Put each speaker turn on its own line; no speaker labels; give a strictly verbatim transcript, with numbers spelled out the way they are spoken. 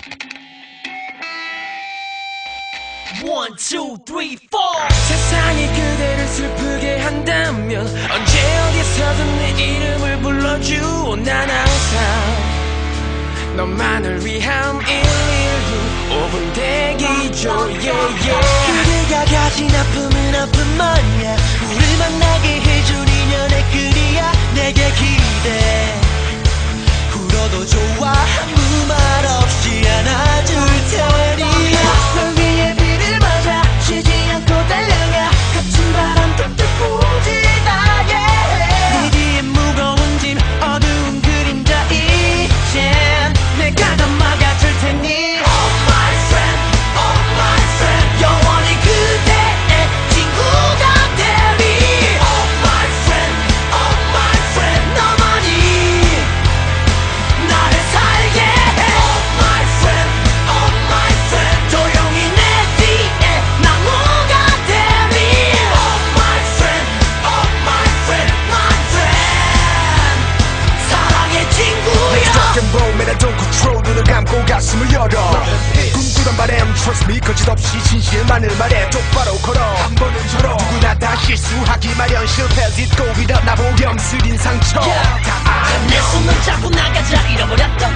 One, two, three, four. 세상이 그대를 슬프게 한다면 언제 어디서든 내 이름을 불러줘. 난 항상 너만을 위한 일일구 오 분 대기죠. yeah, yeah.
그대가 가진 아픔은 아픔만이야. 우릴 만나게 해준 인연의 끈이야. 내게 기대 울어도 좋아. 아무 말 없이 안아줄 테니 널 위해 비를 맞아 쉬지 않고 달려가. 거친 바람 툭툭 부지다. yeah.
네 뒤에 무거운 짐 어두운 그림자 이젠 내가 다 막아줄 테니.
Oh my friend, oh my friend, 영원히 그대의 친구가 되리. Oh my friend, oh my friend, 너만이 나를 살게 해. Oh my friend, oh my friend, 조용히 내 뒤에 나무가 되리. Oh my friend, oh my friend, my friend, 사랑의 친구야.
Talking boom and I don't control. 눈을 감고 가슴을 열어. 꿈꾸던 바람 trust me 거짓없이 진실만을 말해. 똑바로 걸어 한 번은 절어. 누구나 다 실수하기 마련. 실패 딛고 일어나 보렴. 쓰린 상처 다
내 손을 잡고 나가자. 잃어버렸던